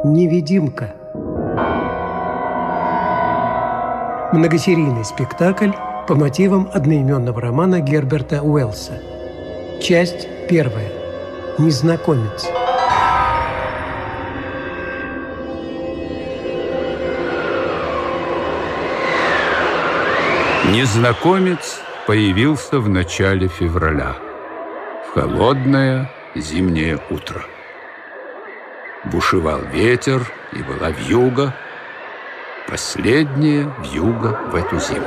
Невидимка. Многосерийный спектакль по мотивам одноименного романа Герберта Уэллса. Часть первая. Незнакомец. Незнакомец появился в начале февраля, в холодное зимнее утро. Бушевал ветер и была вьюга, последняя вьюга в эту зиму.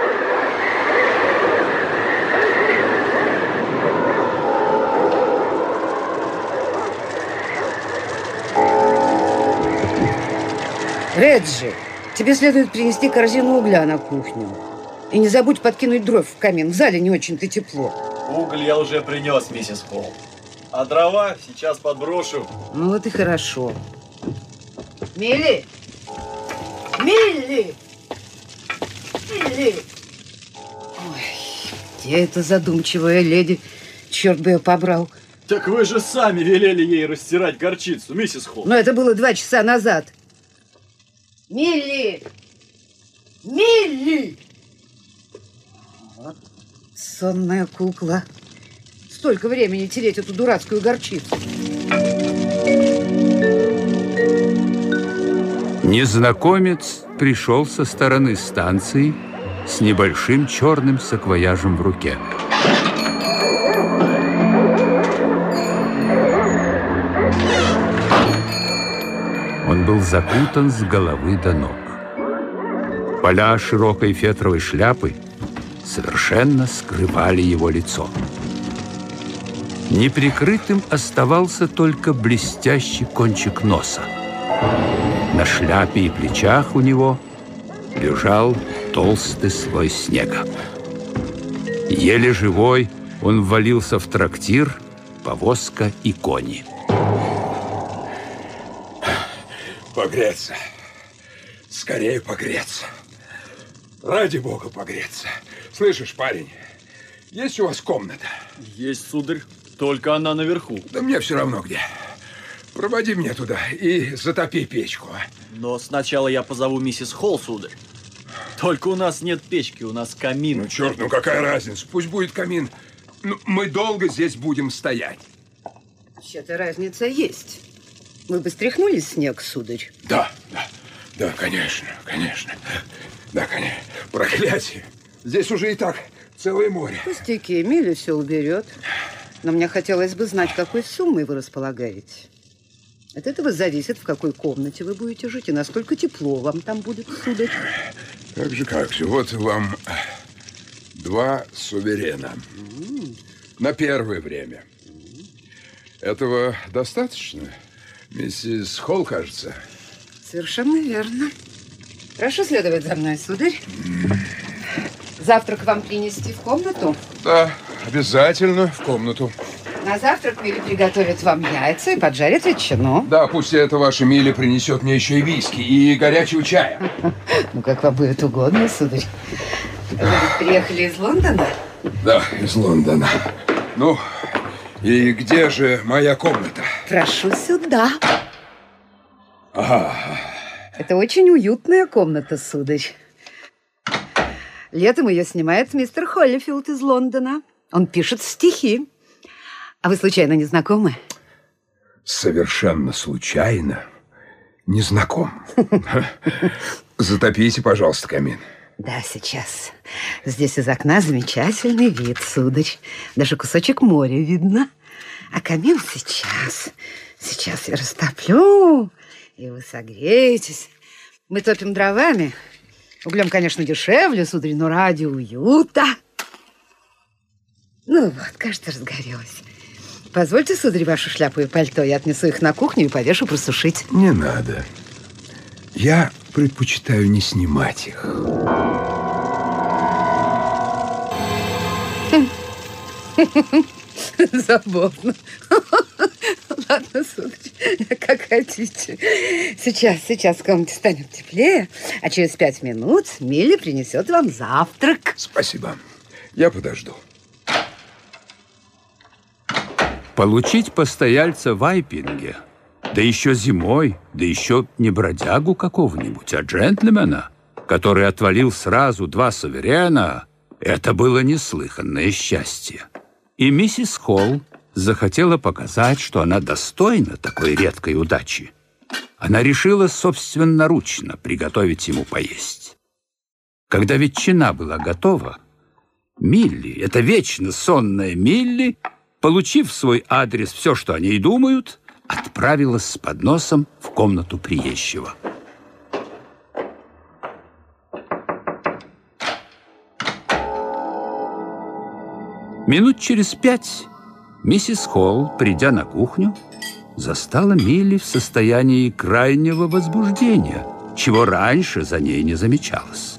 Реджи, тебе следует принести корзину угля на кухню. И не забудь подкинуть дров в камин. В зале не очень-то тепло. Уголь я уже принес, миссис Холл. А дрова сейчас подброшу. Ну вот и хорошо. Милли! Милли! Милли! Ой, где эта задумчивая леди? Черт бы ее побрал. Так вы же сами велели ей растирать горчицу, миссис Холл. Но это было 2 часа назад. Милли! Милли! Вот сонная кукла. Столько времени тереть эту дурацкую горчицу. Незнакомец пришел со стороны станции с небольшим черным саквояжем в руке. Он был закутан с головы до ног. Поля широкой фетровой шляпы совершенно скрывали его лицо. Неприкрытым оставался только блестящий кончик носа. На шляпе и плечах у него лежал толстый слой снега. Еле живой он ввалился в трактир, повозка и кони. Погреться. Скорее погреться. Ради бога погреться. Слышишь, парень, есть у вас комната? Есть, сударь. Только она наверху. Да мне все равно где. Проводи меня туда и затопи печку. Но сначала я позову миссис Холл, сударь. Только у нас нет печки, у нас камин. Ну, черт, ну какая разница? Пусть будет камин. Ну, мы долго здесь будем стоять. Вообще-то разница есть. Вы бы стряхнули снег, сударь? Да, конечно. Да, конечно. Проклятие. Здесь уже и так целое море. Пустяки, Милли все уберет. Но мне хотелось бы знать, какой суммой вы располагаете. От этого зависит, в какой комнате вы будете жить и насколько тепло вам там будет, сударь. Как же. Вот вам 2 суверена. На первое время. Этого достаточно? Миссис Холл, кажется. Совершенно верно. Прошу следовать за мной, сударь. Завтрак вам принести в комнату? Да, обязательно в комнату. На завтрак Милли приготовит вам яйца и поджарит ветчину. Да, пусть это ваша Милли принесет мне еще и виски, и горячего чая. Ну, как вам будет угодно, сударь. Вы ведь приехали из Лондона? Да, из Лондона. Ну, и где же моя комната? Прошу сюда. Ага. Это очень уютная комната, сударь. Летом ее снимает мистер Холлифилд из Лондона. Он пишет стихи. А вы случайно не знакомы? Совершенно случайно не знаком. Затопите, пожалуйста, камин. Да, сейчас. Здесь из окна замечательный вид, сударь. Даже кусочек моря видно. А камин сейчас. Сейчас я растоплю, и вы согреетесь. Мы топим дровами. Углем, конечно, дешевле, сударь, но ради уюта. Ну вот, кажется, разгорелось. Позвольте, сударь, вашу шляпу и пальто. Я отнесу их на кухню и повешу просушить. Не надо. Я предпочитаю не снимать их. Забавно. Ладно, сударь, как хотите. Сейчас в комнате станет теплее, а через 5 минут Милли принесет вам завтрак. Спасибо. Я подожду. Получить постояльца в Айпинге Да еще зимой, да еще не бродягу какого-нибудь, а джентльмена, который отвалил сразу 2 суверена. Это было неслыханное счастье. И миссис Холл захотела показать, что она достойна такой редкой удачи. Она решила собственноручно приготовить ему поесть. Когда ветчина была готова, Милли, эта вечно сонная Милли, получив в свой адрес все, что о ней думают, отправилась с подносом в комнату приезжего. Минут через 5 миссис Холл, придя на кухню, застала Милли в состоянии крайнего возбуждения, чего раньше за ней не замечалось.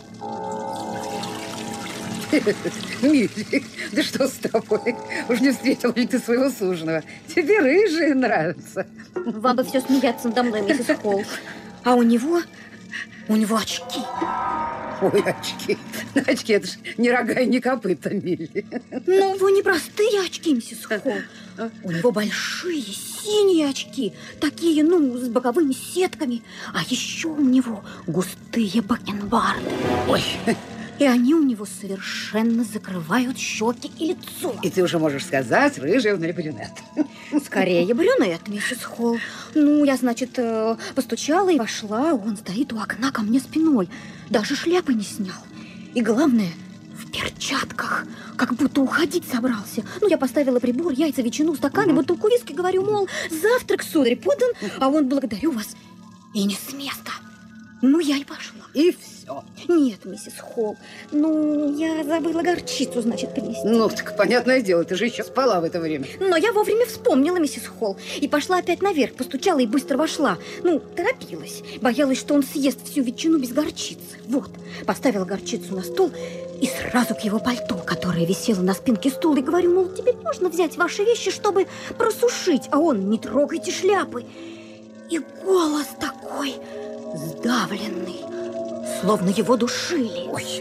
Милли, да что с тобой? Уж не встретила ли ты своего суженого? Тебе рыжие нравятся. Вам бы все смеяться надо мной, миссис Холл. А у него очки. Ой, очки. Очки, это ж не рога и не копыта, Милли. Ну, вы не простые очки, миссис Холл. У него большие синие очки, такие, с боковыми сетками. А еще у него густые бакенбарды. Ой. И они у него совершенно закрывают щеки и лицо. И ты уже можешь сказать, рыжий он или брюнет? Скорее брюнет, миссис Холл. Я, значит, постучала и вошла. Он стоит у окна ко мне спиной. Даже шляпы не снял. И главное, в перчатках, как будто уходить собрался. Я поставила прибор, яйца, ветчину, стаканы, бутылку виски, говорю, мол, завтрак, сударь, подан, а он благодарю вас. И не с места. Я и пошла. И все. Нет, миссис Холл, я забыла горчицу, значит, принести. Так понятное дело, ты же еще спала в это время. Но я вовремя вспомнила, миссис Холл, и пошла опять наверх, постучала и быстро вошла. Торопилась, боялась, что он съест всю ветчину без горчицы. Поставила горчицу на стол и сразу к его пальто, которое висело на спинке стула, и говорю, мол, теперь можно взять ваши вещи, чтобы просушить, а он, не трогайте шляпы. И голос такой сдавленный, словно его душили. Ой.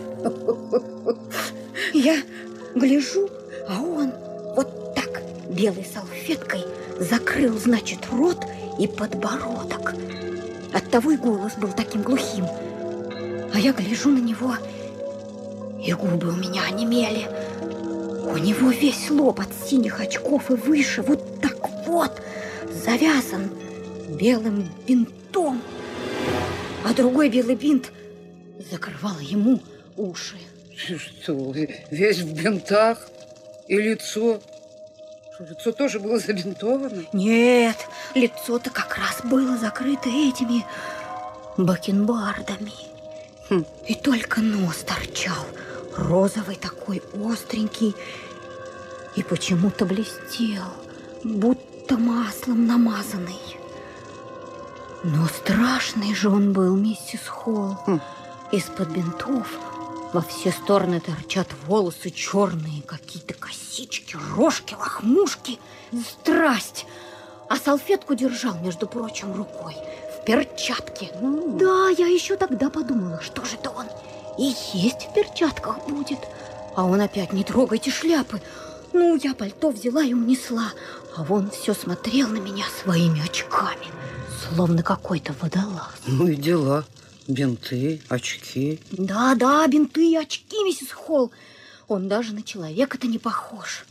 Я гляжу, а он вот так белой салфеткой закрыл, значит, рот и подбородок. Оттого и голос был таким глухим. А я гляжу на него, и губы у меня онемели. У него весь лоб от синих очков и выше вот так вот завязан белым бинтом. А другой белый бинт закрывал ему уши. Что, весь в бинтах? И лицо? Что, лицо тоже было забинтовано? Нет, лицо-то как раз было закрыто этими бакенбардами. И только нос торчал, розовый такой, остренький, и почему-то блестел, будто маслом намазанный. Но страшный же он был, миссис Холл. Из-под бинтов во все стороны торчат волосы черные, какие-то косички, рожки, лохмушки. Страсть! А салфетку держал, между прочим, рукой в перчатке. Да, я еще тогда подумала, что же это он и есть в перчатках будет. А он опять, не трогайте шляпы. Я пальто взяла и унесла, а он все смотрел на меня своими очками, словно какой-то водолаз. И дела. Бинты, очки. Да, бинты и очки, миссис Холл. Он даже на человека-то не похож.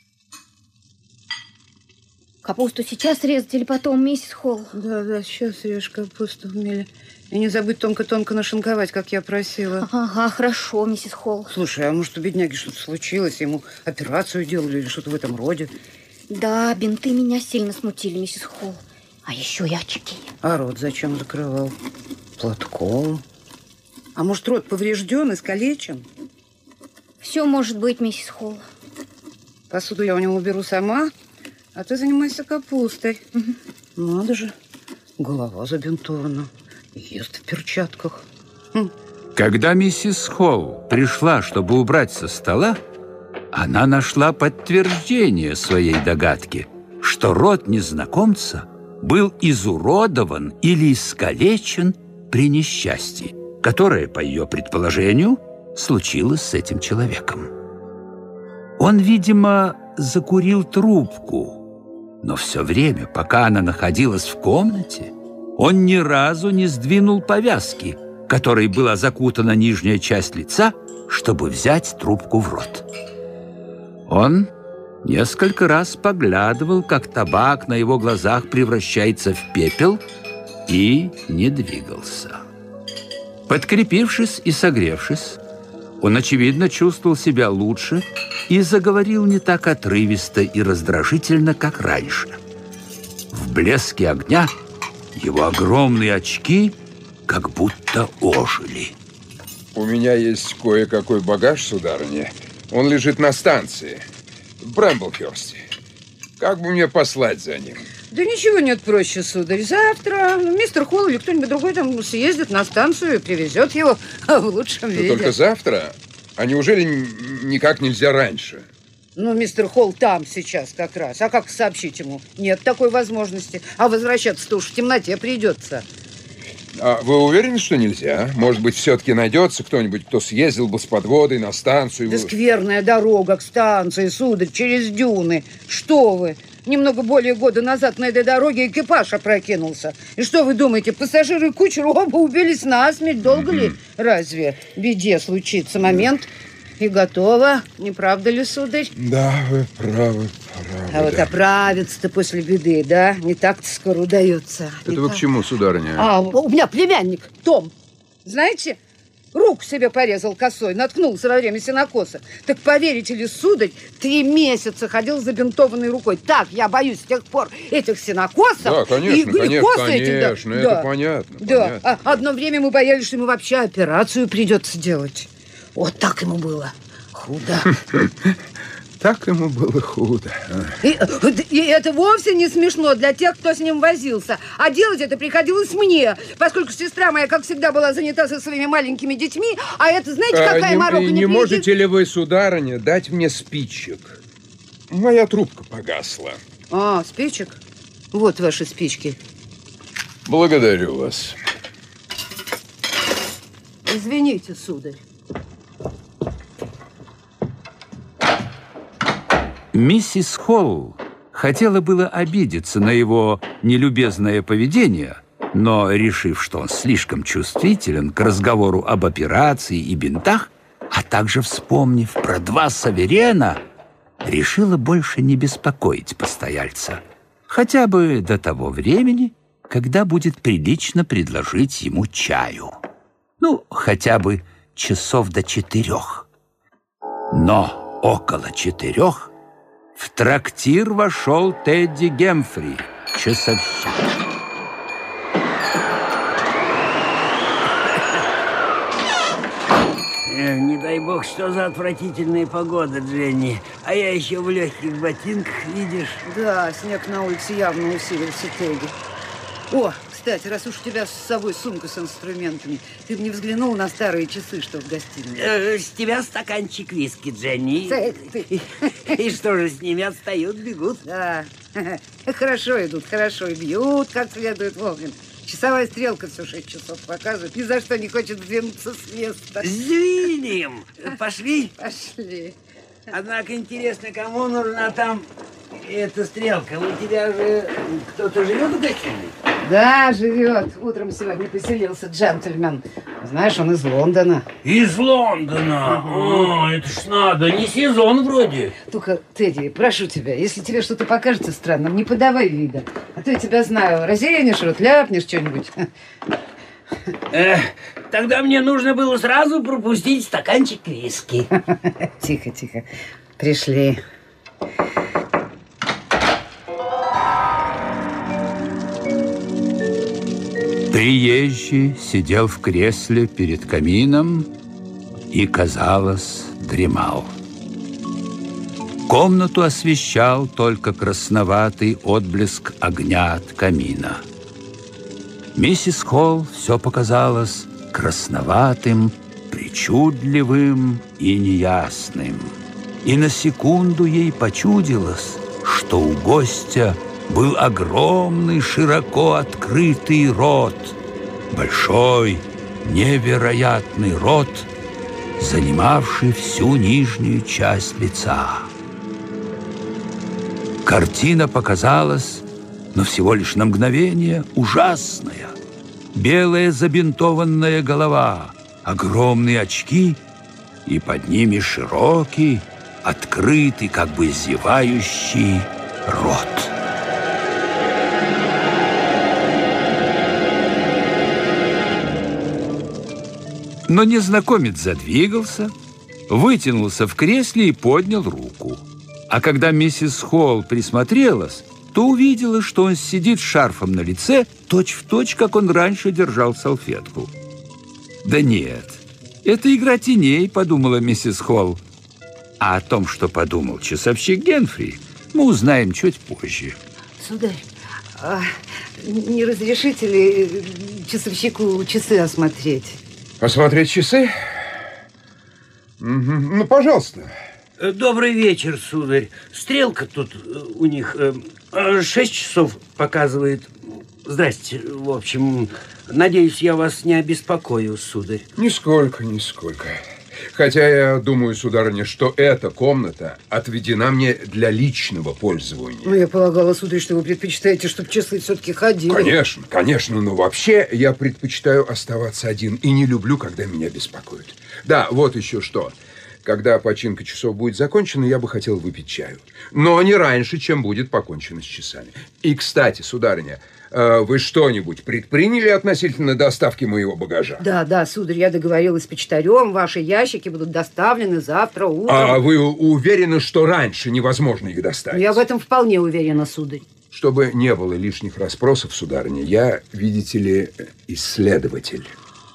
Капусту сейчас резать или потом, миссис Холл? Да, сейчас режь капусту, Милли. И не забудь тонко-тонко нашинковать, как я просила. Ага, хорошо, миссис Холл. Слушай, а может, у бедняги что-то случилось? Ему операцию делали или что-то в этом роде? Да, бинты меня сильно смутили, миссис Холл. А еще и очки. А рот зачем закрывал? Платком? А может, рот поврежден, искалечен? Все может быть, миссис Холл. Посуду я у него уберу сама, а ты занимайся капустой. Надо же, голова забинтована, ест в перчатках. Когда миссис Холл пришла, чтобы убрать со стола, она нашла подтверждение своей догадки, что рот незнакомца был изуродован или искалечен при несчастье, которое, по ее предположению, случилось с этим человеком. Он, видимо, закурил трубку, Но все время, пока она находилась в комнате, он ни разу не сдвинул повязки, которой была закутана нижняя часть лица, чтобы взять трубку в рот. Он несколько раз поглядывал, как табак на его глазах превращается в пепел, и не двигался. Подкрепившись и согревшись, он, очевидно, чувствовал себя лучше и заговорил не так отрывисто и раздражительно, как раньше. В блеске огня его огромные очки как будто ожили. У меня есть кое-какой багаж, сударыня. Он лежит на станции в Брамблхёрсте. Как бы мне послать за ним? Да ничего нет проще, сударь. Завтра мистер Холл или кто-нибудь другой там съездит на станцию и привезет его в лучшем виде. Только завтра? А неужели никак нельзя раньше? Ну, мистер Холл там сейчас как раз. А как сообщить ему? Нет такой возможности. А возвращаться-то уж в темноте придется. А вы уверены, что нельзя? Может быть, все-таки найдется кто-нибудь, кто съездил бы с подводой на станцию? Да скверная дорога к станции, сударь, через дюны. Что вы? Немного более года назад на этой дороге экипаж опрокинулся. И что вы думаете, пассажиры и кучер оба убились насмерть? Долго ли? Разве беде случится момент? И готово. Не правда ли, сударь? Да, вы правы, А вот оправиться-то после беды, да? Не так-то скоро удается. Это вы к чему, сударыня? А, у меня племянник Том. Знаете, руку себе порезал косой, наткнулся во время сенокоса. Так поверите ли, сударь, 3 месяца ходил с забинтованной рукой. Так, я боюсь с тех пор этих сенокосов. Да, конечно, конечно, это понятно. Да, понятно. Одно время мы боялись, что ему вообще операцию придется делать. Вот так ему было худо. Так ему было худо. И это вовсе не смешно для тех, кто с ним возился. А делать это приходилось мне, поскольку сестра моя, как всегда, была занята со своими маленькими детьми. А это, знаете, какая морока не можете ли вы, сударыня, дать мне спичек? Моя трубка погасла. А, спичек? Вот ваши спички. Благодарю вас. Извините, сударь. Миссис Холл хотела было обидеться на его нелюбезное поведение, но, решив, что он слишком чувствителен к разговору об операции и бинтах, а также вспомнив про 2 саверена, решила больше не беспокоить постояльца, хотя бы до того времени, когда будет прилично предложить ему чаю. Ну, хотя бы часов до 4. Но около 4 в трактир вошел Тедди Гемфри, часовщик. Не дай бог, что за отвратительная погода, Дженни. А я еще в легких ботинках, видишь? Да, снег на улице явно усилился, Тедди. О, кстати, раз уж у тебя с собой сумка с инструментами, ты бы не взглянул на старые часы, что в гостиной. С тебя стаканчик виски, Дженни. И что же, с ними отстают, бегут? Да, хорошо идут, хорошо, и бьют как следует вовремя. Часовая стрелка все 6 часов показывает, ни за что не хочет сдвинуться с места. Сдвинем! Пошли? Пошли. Однако интересно, кому нужна там эта стрелка? У тебя же кто-то живет в гостиной? Да, живет. Утром сегодня поселился джентльмен. Знаешь, он из Лондона. Из Лондона? О, это ж надо, не сезон вроде. Только, Тедди, прошу тебя, если тебе что-то покажется странным, не подавай вида. А то я тебя знаю, разъянешь рот, ляпнешь что-нибудь. Тогда мне нужно было сразу пропустить стаканчик виски. Тихо, тихо. Пришли. Приезжий сидел в кресле перед камином и, казалось, дремал. Комнату освещал только красноватый отблеск огня от камина. Миссис Холл все показалось красноватым, причудливым и неясным. И на секунду ей почудилось, что у гостя был огромный, широко открытый рот, большой, невероятный рот, занимавший всю нижнюю часть лица. Картина показалась, но всего лишь на мгновение, ужасная. Белая забинтованная голова, огромные очки, и под ними широкий, открытый, как бы зевающий рот. Но незнакомец задвигался, вытянулся в кресле и поднял руку. А когда миссис Холл присмотрелась, то увидела, что он сидит с шарфом на лице, точь-в-точь, как он раньше держал салфетку. «Да нет, это игра теней», — подумала миссис Холл. А о том, что подумал часовщик Генфри, мы узнаем чуть позже. Сударь, не разрешите ли часовщику часы осмотреть? Осмотреть часы? Ну, пожалуйста. Добрый вечер, сударь. Стрелка тут у них 6 часов показывает. Здрасте. В общем, надеюсь, я вас не обеспокою, сударь. Нисколько, нисколько. Хотя я думаю, сударыня, что эта комната отведена мне для личного пользования. Ну, я полагала, сударь, что вы предпочитаете, чтобы часы все-таки ходили. Конечно, конечно, но вообще я предпочитаю оставаться один и не люблю, когда меня беспокоят. Да, вот еще что. Когда починка часов будет закончена, я бы хотел выпить чаю. Но не раньше, чем будет покончено с часами. И, кстати, сударыня, вы что-нибудь предприняли относительно доставки моего багажа? Да, сударь, я договорилась с почтарем. Ваши ящики будут доставлены завтра утром. А вы уверены, что раньше невозможно их доставить? Я в этом вполне уверена, сударь. Чтобы не было лишних расспросов, сударыня, я, видите ли, исследователь.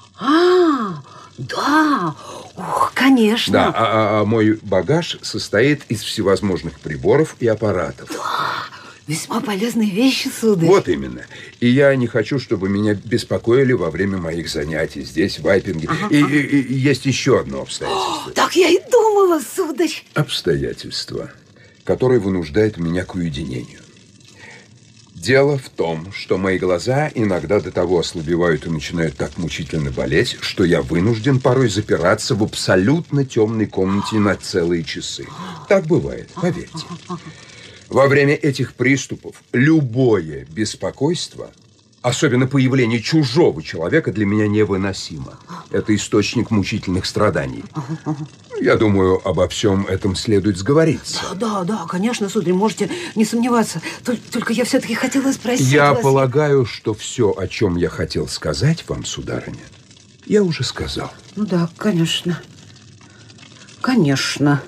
Да, ух, конечно. Да, а мой багаж состоит из всевозможных приборов и аппаратов. Да, весьма полезные вещи, сударь. Вот именно. И я не хочу, чтобы меня беспокоили во время моих занятий здесь, в Айпинге. И есть еще одно обстоятельство. Так я и думала, сударь. Обстоятельство, которое вынуждает меня к уединению. Дело в том, что мои глаза иногда до того ослабевают и начинают так мучительно болеть, что я вынужден порой запираться в абсолютно темной комнате на целые часы. Так бывает, поверьте. Во время этих приступов любое беспокойство, особенно появление чужого человека, для меня невыносимо. Это источник мучительных страданий. Я думаю, обо всем этом следует сговориться. Да, конечно, сударь, можете не сомневаться. Только я все-таки хотела спросить Я вас... полагаю, что все, о чем я хотел сказать вам, сударыня, я уже сказал. Ну да, конечно. Конечно,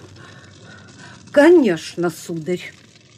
сударь.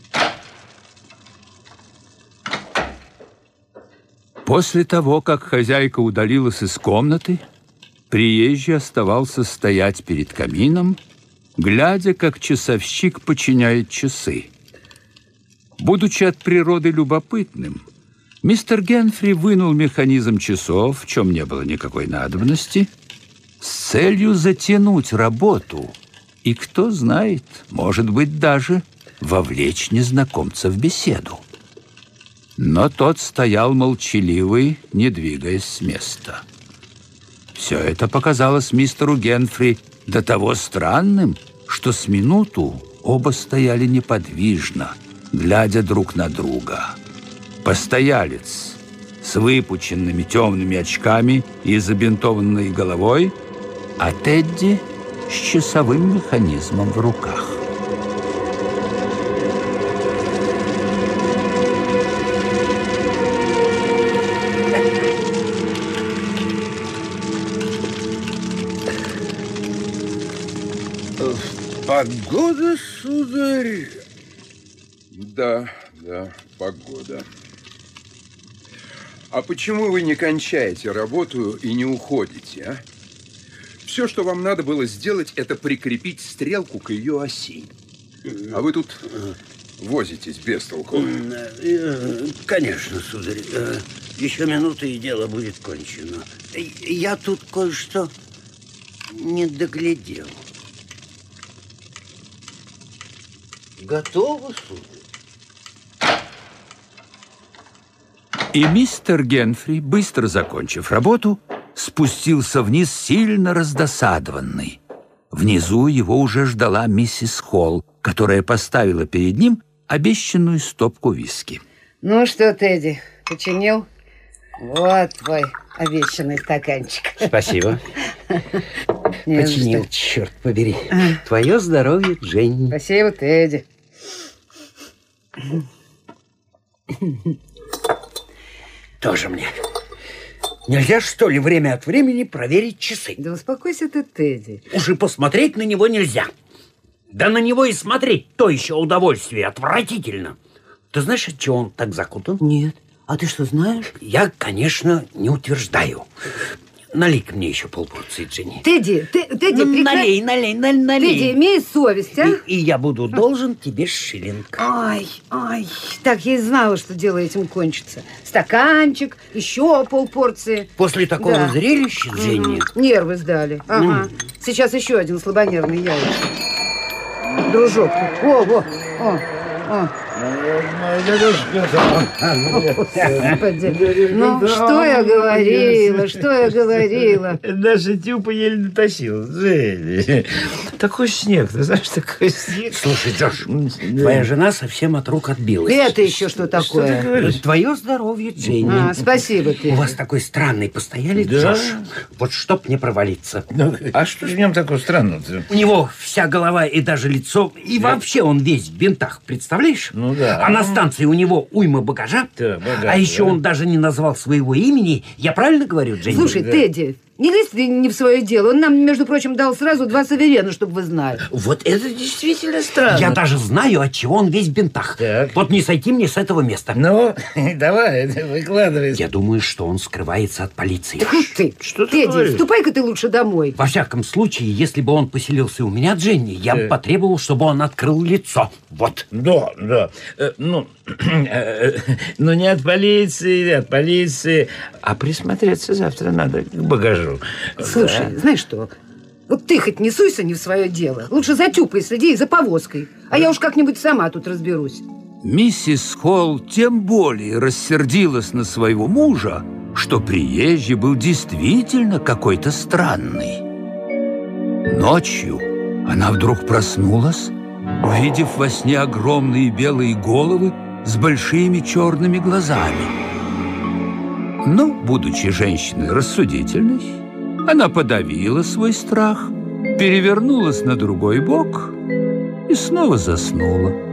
После того, как хозяйка удалилась из комнаты, приезжий оставался стоять перед камином, глядя, как часовщик починяет часы. Будучи от природы любопытным, мистер Генфри вынул механизм часов, в чем не было никакой надобности, с целью затянуть работу и, кто знает, может быть, даже вовлечь незнакомца в беседу. Но тот стоял молчаливый, не двигаясь с места. Все это показалось мистеру Генфри до того странным, что с минуту оба стояли неподвижно, глядя друг на друга. Постоялец с выпученными темными очками и забинтованной головой, а Тедди с часовым механизмом в руках. Погода, сударь? Да, погода. А почему вы не кончаете работу и не уходите, а? Все, что вам надо было сделать, это прикрепить стрелку к ее оси. А вы тут возитесь без толку. Конечно, сударь. Еще минута, и дело будет кончено. Я тут кое-что не доглядел. Готово, сударь? И мистер Генфри, быстро закончив работу, спустился вниз сильно раздосадованный. Внизу его уже ждала миссис Холл, которая поставила перед ним обещанную стопку виски. Ну что, Тедди, починил? Вот твой обещанный стаканчик. Спасибо. Починил, черт побери. Твое здоровье, Дженни. Спасибо, Тедди. Тоже мне. Нельзя, что ли, время от времени проверить часы? Да успокойся ты, Тедди. Уж и посмотреть на него нельзя. Да на него и смотреть то еще удовольствие. Отвратительно. Ты знаешь, от чего он так закутан? Нет. А ты что, знаешь? Я, конечно, не утверждаю. Налей-ка мне еще полпорции, Дженни. Тедди, налей. Тедди, имей совесть, а? И я буду должен тебе шиллинг. Ай. Так, я и знала, что дело этим кончится. Стаканчик, еще полпорции. После такого зрелища, Дженни... Нервы сдали. Ага. Сейчас еще один слабонервный яйцо. Дружок тут. О. Господи. Ну, что я говорила? Наша Тюпа еле дотащила. Такой снег, ты знаешь, такой снег. Слушай, Джош, твоя жена совсем от рук отбилась. Это еще что такое? Твое здоровье, Дженни. Спасибо ты. У вас такой странный постоялец, Джош. Вот чтоб не провалиться. А что в нем такого странного-то? У него вся голова и даже лицо, и вообще он весь в бинтах, представляешь? Ну да. А на станции у него уйма багажа. Да, багаж, а еще он даже не назвал своего имени. Я правильно говорю, Дженни? Слушай, Тедди, не лезь ты не в свое дело. Он нам, между прочим, дал сразу 2 суверена, чтобы вы знали. Вот это действительно странно. Я даже знаю, от чего он весь в бинтах. Так. Вот не сойти мне с этого места. Ну, давай, выкладывай. Я думаю, что он скрывается от полиции. Так вот ты. Что ты Тедди, говоришь? ступай-ка ты лучше домой. Во всяком случае, если бы он поселился у меня, Дженни, я бы потребовал, чтобы он открыл лицо. Вот. Да. Ну, не от полиции, а присмотреться завтра надо к багажу. Слушай, знаешь что? Вот ты хоть не суйся не в свое дело. Лучше за Тюпой следи и за повозкой. А я уж как-нибудь сама тут разберусь. Миссис Холл тем более рассердилась на своего мужа, что приезжий был действительно какой-то странный. Ночью она вдруг проснулась, увидев во сне огромные белые головы с большими черными глазами. Но, будучи женщиной рассудительной, она подавила свой страх, перевернулась на другой бок и снова заснула.